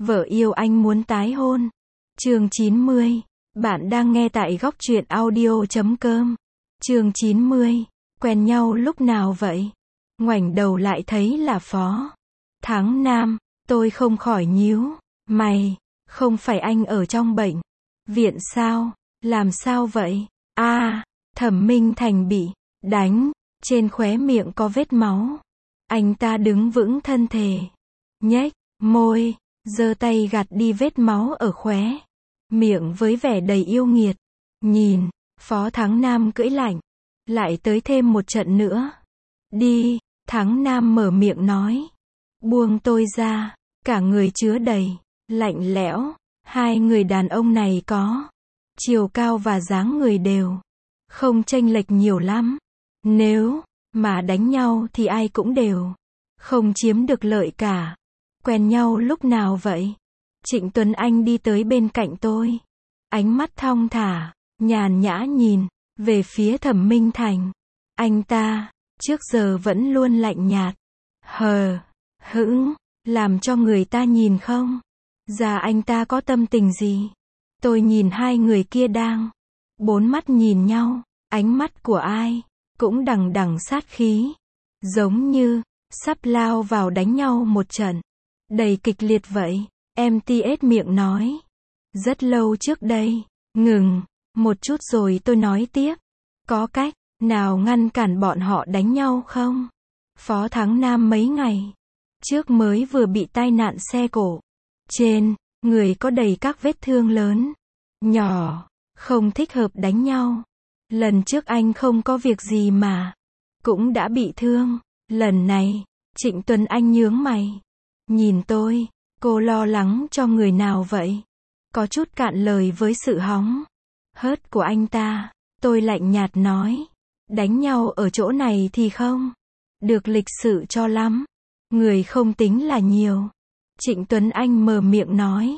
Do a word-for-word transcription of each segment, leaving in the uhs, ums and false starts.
Vợ yêu anh muốn tái hôn. Chương chín mươi. Bạn đang nghe tại góc truyện audio chấm com. Chương chín mươi. Quen nhau lúc nào vậy? Ngoảnh đầu lại thấy là Phó Thắng Nam. Tôi không khỏi nhíu mày. Không phải anh ở trong bệnh viện sao? Làm sao vậy? A, à, Thẩm Minh Thành bị đánh, trên khóe miệng có vết máu. Anh ta đứng vững thân thể, nhếch môi, giơ tay gạt đi vết máu ở khóe miệng với vẻ đầy yêu nghiệt. Nhìn, Phó Thắng Nam cưỡi lạnh, lại tới thêm một trận nữa. Đi, Thắng Nam mở miệng nói. Buông tôi ra, cả người chứa đầy lạnh lẽo. Hai người đàn ông này có chiều cao và dáng người đều không chênh lệch nhiều lắm. Nếu mà đánh nhau thì ai cũng đều không chiếm được lợi cả. Quen nhau lúc nào vậy? Trịnh Tuấn Anh đi tới bên cạnh tôi. Ánh mắt thong thả, nhàn nhã nhìn về phía Thẩm Minh Thành. Anh ta, trước giờ vẫn luôn lạnh nhạt, hờ hững, làm cho người ta nhìn không ra anh ta có tâm tình gì. Tôi nhìn hai người kia đang bốn mắt nhìn nhau, ánh mắt của ai cũng đằng đằng sát khí, giống như sắp lao vào đánh nhau một trận đầy kịch liệt vậy. Em tét miệng nói. Rất lâu trước đây, ngừng một chút rồi tôi nói tiếp. Có cách nào ngăn cản bọn họ đánh nhau không? Phó Thắng Nam mấy ngày trước mới vừa bị tai nạn xe cộ. Trên người có đầy các vết thương lớn, nhỏ, không thích hợp đánh nhau. Lần trước anh không có việc gì mà cũng đã bị thương. Lần này, Trịnh Tuấn Anh nhướng mày. Nhìn tôi, cô lo lắng cho người nào vậy? Có chút cạn lời với sự hóng hớt của anh ta. Tôi lạnh nhạt nói. Đánh nhau ở chỗ này thì không được lịch sự cho lắm. Người không tính là nhiều. Trịnh Tuấn Anh mở miệng nói.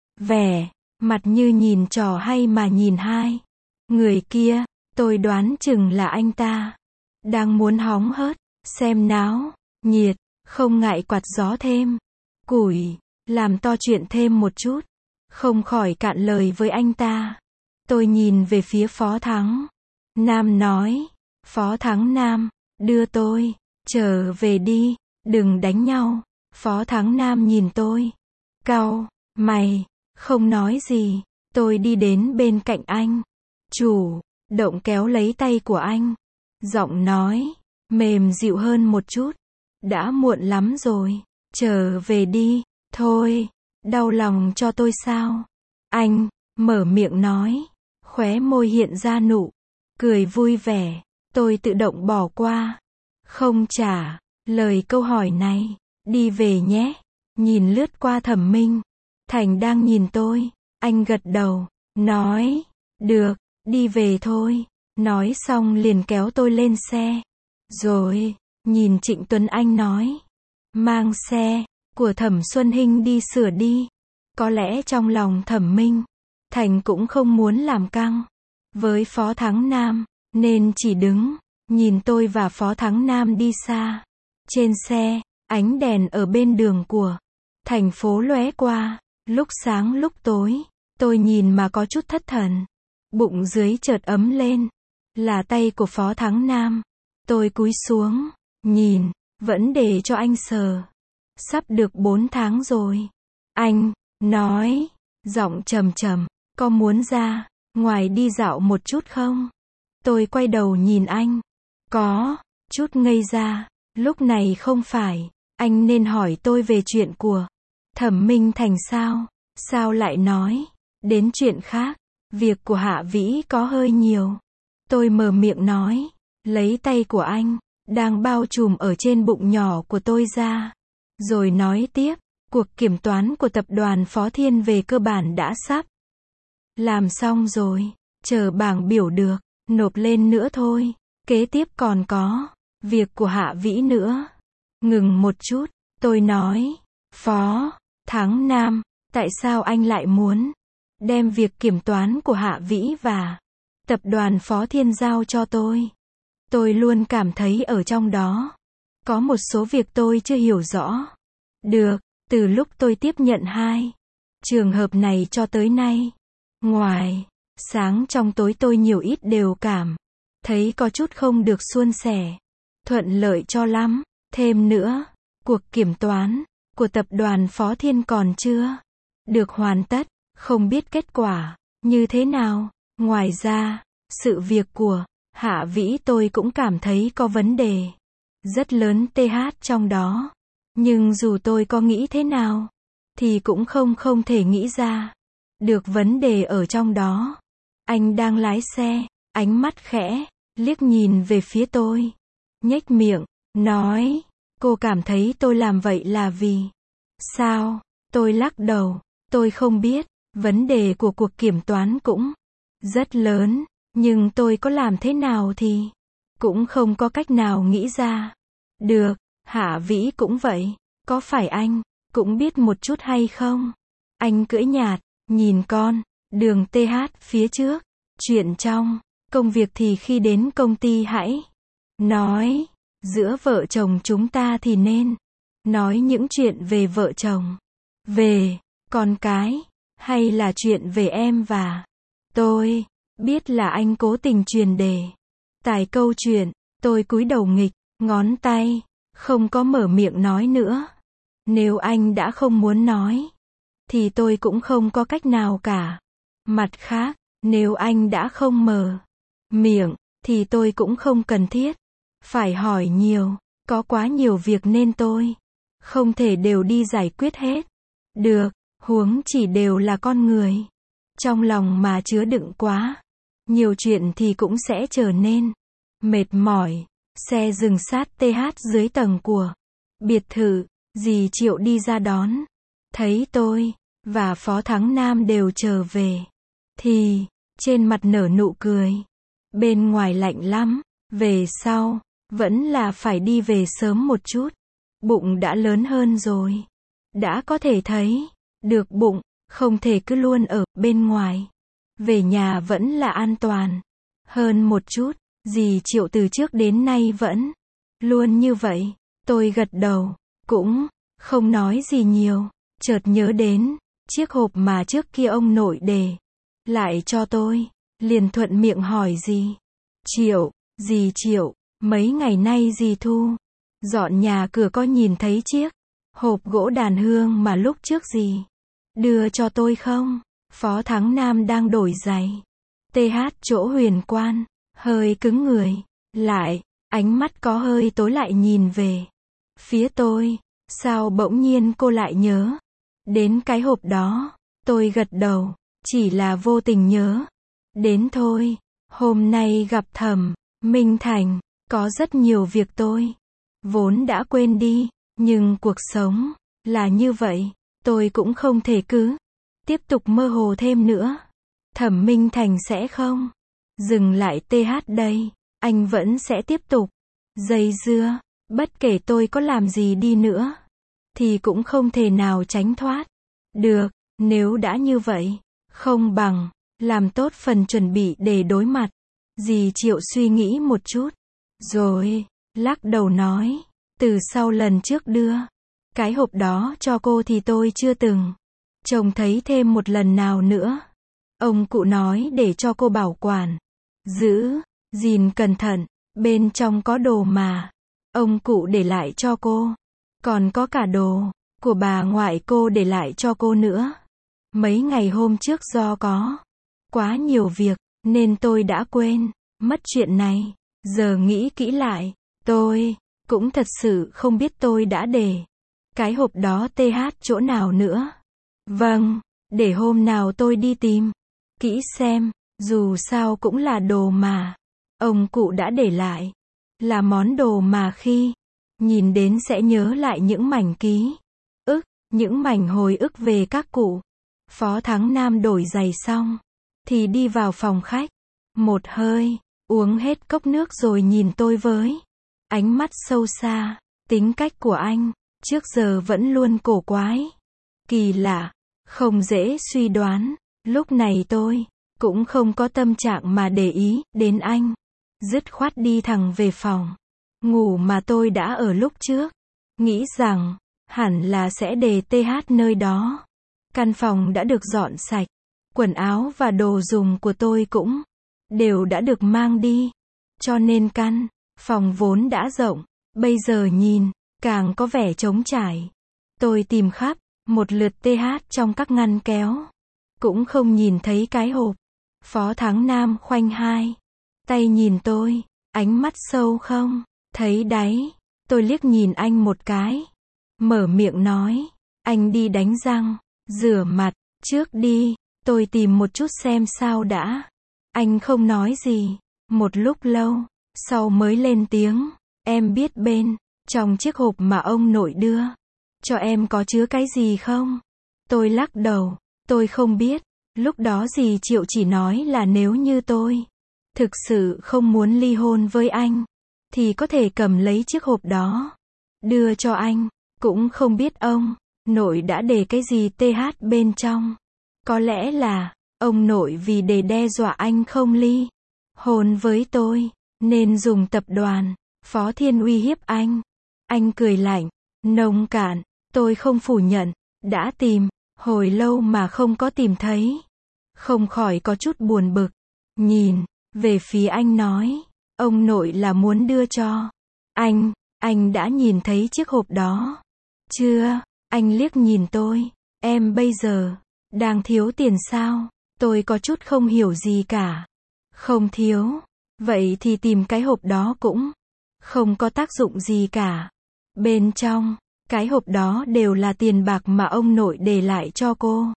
Vẻ mặt như nhìn trò hay mà nhìn hai người kia. Tôi đoán chừng là anh ta đang muốn hóng hớt, xem náo nhiệt, không ngại quạt gió thêm củi, làm to chuyện thêm một chút. Không khỏi cạn lời với anh ta. Tôi nhìn về phía Phó Thắng Nam nói. Phó Thắng Nam, đưa tôi trở về đi, đừng đánh nhau. Phó Thắng Nam nhìn tôi, cau mày, không nói gì. Tôi đi đến bên cạnh anh, chủ động kéo lấy tay của anh, giọng nói mềm dịu hơn một chút. Đã muộn lắm rồi, trở về đi. Thôi, đau lòng cho tôi sao? Anh mở miệng nói, khóe môi hiện ra nụ cười vui vẻ. Tôi tự động bỏ qua, không trả lời câu hỏi này. Đi về nhé. Nhìn lướt qua Thẩm Minh Thành đang nhìn tôi, anh gật đầu, nói, được, đi về thôi. Nói xong liền kéo tôi lên xe. Rồi, nhìn Trịnh Tuấn Anh nói, mang xe của Thẩm Xuân Hinh đi sửa đi. Có lẽ trong lòng Thẩm Minh Thành cũng không muốn làm căng với Phó Thắng Nam, nên chỉ đứng nhìn tôi và Phó Thắng Nam đi xa. Trên xe, ánh đèn ở bên đường của thành phố lóe qua, lúc sáng lúc tối. Tôi nhìn mà có chút thất thần. Bụng dưới chợt ấm lên. Là tay của Phó Thắng Nam. Tôi cúi xuống, nhìn, vẫn để cho anh sờ. Sắp được bốn tháng rồi. Anh nói, giọng trầm trầm, có muốn ra ngoài đi dạo một chút không? Tôi quay đầu nhìn anh, có chút ngây ra. Lúc này không phải anh nên hỏi tôi về chuyện của Thẩm Minh Thành sao? Sao lại nói đến chuyện khác? Việc của Hạ Vĩ có hơi nhiều. Tôi mở miệng nói, lấy tay của anh đang bao trùm ở trên bụng nhỏ của tôi ra, rồi nói tiếp. Cuộc kiểm toán của tập đoàn Phó Thiên về cơ bản đã sắp làm xong rồi, chờ bảng biểu được nộp lên nữa thôi. Kế tiếp còn có việc của Hạ Vĩ nữa. Ngừng một chút, tôi nói, Phó Thắng Nam, tại sao anh lại muốn đem việc kiểm toán của Hạ Vĩ và tập đoàn Phó Thiên giao cho tôi? Tôi luôn cảm thấy ở trong đó có một số việc tôi chưa hiểu rõ được. Từ lúc tôi tiếp nhận hai trường hợp này cho tới nay, ngoài sáng trong tối tôi nhiều ít đều cảm thấy có chút không được suôn sẻ, thuận lợi cho lắm. Thêm nữa, cuộc kiểm toán của tập đoàn Phó Thiên còn chưa được hoàn tất, không biết kết quả như thế nào. Ngoài ra, sự việc của Hạ Vĩ tôi cũng cảm thấy có vấn đề rất lớn th trong đó. Nhưng dù tôi có nghĩ thế nào, thì cũng không không thể nghĩ ra được vấn đề ở trong đó. Anh đang lái xe, ánh mắt khẽ liếc nhìn về phía tôi, nhếch miệng nói, cô cảm thấy tôi làm vậy là vì sao? Tôi lắc đầu, tôi không biết, vấn đề của cuộc kiểm toán cũng rất lớn, nhưng tôi có làm thế nào thì cũng không có cách nào nghĩ ra được. Hạ Vĩ cũng vậy, có phải anh cũng biết một chút hay không? Anh cưỡi nhạt, nhìn con đường th phía trước. Chuyện trong công việc thì khi đến công ty hãy nói, giữa vợ chồng chúng ta thì nên nói những chuyện về vợ chồng, về con cái, hay là chuyện về em và tôi. Biết là anh cố tình truyền đề tài câu chuyện, tôi cúi đầu nghịch ngón tay, không có mở miệng nói nữa. Nếu anh đã không muốn nói, thì tôi cũng không có cách nào cả. Mặt khác, nếu anh đã không mở miệng, thì tôi cũng không cần thiết phải hỏi nhiều. Có quá nhiều việc nên tôi không thể đều đi giải quyết hết được, huống chỉ đều là con người. Trong lòng mà chứa đựng quá nhiều chuyện thì cũng sẽ trở nên mệt mỏi. Xe dừng sát th dưới tầng của biệt thự, dì Triệu đi ra đón. Thấy tôi và Phó Thắng Nam đều trở về, thì trên mặt nở nụ cười. Bên ngoài lạnh lắm, về sau vẫn là phải đi về sớm một chút. Bụng đã lớn hơn rồi, đã có thể thấy được bụng, không thể cứ luôn ở bên ngoài. Về nhà vẫn là an toàn hơn một chút. Dì Triệu từ trước đến nay vẫn luôn như vậy. Tôi gật đầu, cũng không nói gì nhiều. Chợt nhớ đến chiếc hộp mà trước kia ông nội để lại cho tôi, liền thuận miệng hỏi dì Triệu, dì Triệu, mấy ngày nay dì Thu dọn nhà cửa có nhìn thấy chiếc hộp gỗ đàn hương mà lúc trước dì đưa cho tôi không? Phó Thắng Nam đang đổi giày th chỗ huyền quan, hơi cứng người lại, ánh mắt có hơi tối lại nhìn về phía tôi. Sao bỗng nhiên cô lại nhớ đến cái hộp đó? Tôi gật đầu, chỉ là vô tình nhớ đến thôi. Hôm nay gặp Thẩm Minh Thành, có rất nhiều việc tôi vốn đã quên đi, nhưng cuộc sống là như vậy, tôi cũng không thể cứ tiếp tục mơ hồ thêm nữa. Thẩm Minh Thành sẽ không dừng lại th đây, anh vẫn sẽ tiếp tục dây dưa. Bất kể tôi có làm gì đi nữa, thì cũng không thể nào tránh thoát được. Nếu đã như vậy, không bằng làm tốt phần chuẩn bị để đối mặt. Dì Triệu suy nghĩ một chút, rồi lắc đầu nói, từ sau lần trước đưa cái hộp đó cho cô thì tôi chưa từng trông thấy thêm một lần nào nữa. Ông cụ nói để cho cô bảo quản, giữ gìn cẩn thận, bên trong có đồ mà ông cụ để lại cho cô, còn có cả đồ của bà ngoại cô để lại cho cô nữa. Mấy ngày hôm trước do có quá nhiều việc, nên tôi đã quên mất chuyện này. Giờ nghĩ kỹ lại, tôi cũng thật sự không biết tôi đã để cái hộp đó th chỗ nào nữa. Vâng, để hôm nào tôi đi tìm kỹ xem, dù sao cũng là đồ mà ông cụ đã để lại, là món đồ mà khi nhìn đến sẽ nhớ lại những mảnh ký ức, những mảnh hồi ức về các cụ. Phó Thắng Nam đổi giày xong thì đi vào phòng khách, một hơi uống hết cốc nước rồi nhìn tôi với ánh mắt sâu xa. Tính cách của anh trước giờ vẫn luôn cổ quái, kỳ lạ, không dễ suy đoán. Lúc này tôi cũng không có tâm trạng mà để ý đến anh, dứt khoát đi thẳng về phòng ngủ mà tôi đã ở lúc trước. Nghĩ rằng Hẳn là sẽ để tê hát nơi đó. Căn phòng đã được dọn sạch. Quần áo và đồ dùng của tôi cũng đều đã được mang đi. Cho nên căn phòng vốn đã rộng, bây giờ nhìn, càng có vẻ trống trải. Tôi tìm khắp một lượt tê hát trong các ngăn kéo. Cũng không nhìn thấy cái hộp. Phó Thắng Nam khoanh hai tay nhìn tôi, ánh mắt sâu không thấy đáy. Tôi liếc nhìn anh một cái. Mở miệng nói, anh đi đánh răng, rửa mặt, trước đi, tôi tìm một chút xem sao đã. Anh không nói gì, một lúc lâu, sau mới lên tiếng, em biết bên trong chiếc hộp mà ông nội đưa cho em có chứa cái gì không? Tôi lắc đầu, tôi không biết. Lúc đó dì Triệu chỉ nói là nếu như tôi thực sự không muốn ly hôn với anh, thì có thể cầm lấy chiếc hộp đó, đưa cho anh. Cũng không biết ông nội đã để cái gì tê hát bên trong. Có lẽ là ông nội vì để đe dọa anh không ly hôn với tôi, nên dùng tập đoàn Phó Thiên uy hiếp anh. Anh cười lạnh, nông cạn. Tôi không phủ nhận, đã tìm hồi lâu mà không có tìm thấy. Không khỏi có chút buồn bực. Nhìn về phía anh nói, ông nội là muốn đưa cho anh. Anh đã nhìn thấy chiếc hộp đó chưa? Anh liếc nhìn tôi. Em bây giờ đang thiếu tiền sao? Tôi có chút không hiểu gì cả. Không thiếu. Vậy thì tìm cái hộp đó cũng không có tác dụng gì cả. Bên trong cái hộp đó đều là tiền bạc mà ông nội để lại cho cô.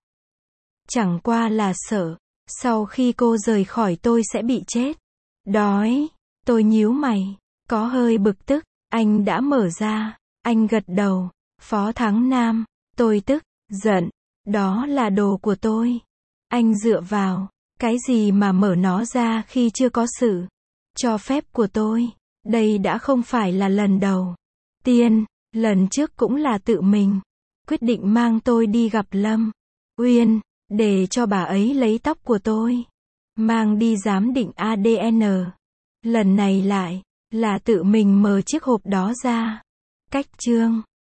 Chẳng qua là sợ sau khi cô rời khỏi tôi sẽ bị chết đói. Tôi nhíu mày, có hơi bực tức. Anh đã mở ra. Anh gật đầu. Phó Thắng Nam, tôi tức giận. Đó là đồ của tôi. Anh dựa vào cái gì mà mở nó ra khi chưa có sự cho phép của tôi? Đây đã không phải là lần đầu tiên. Lần trước cũng là tự mình quyết định mang tôi đi gặp Lâm Uyên, để cho bà ấy lấy tóc của tôi, mang đi giám định a đê en. Lần này lại là tự mình mở chiếc hộp đó ra. Cách chương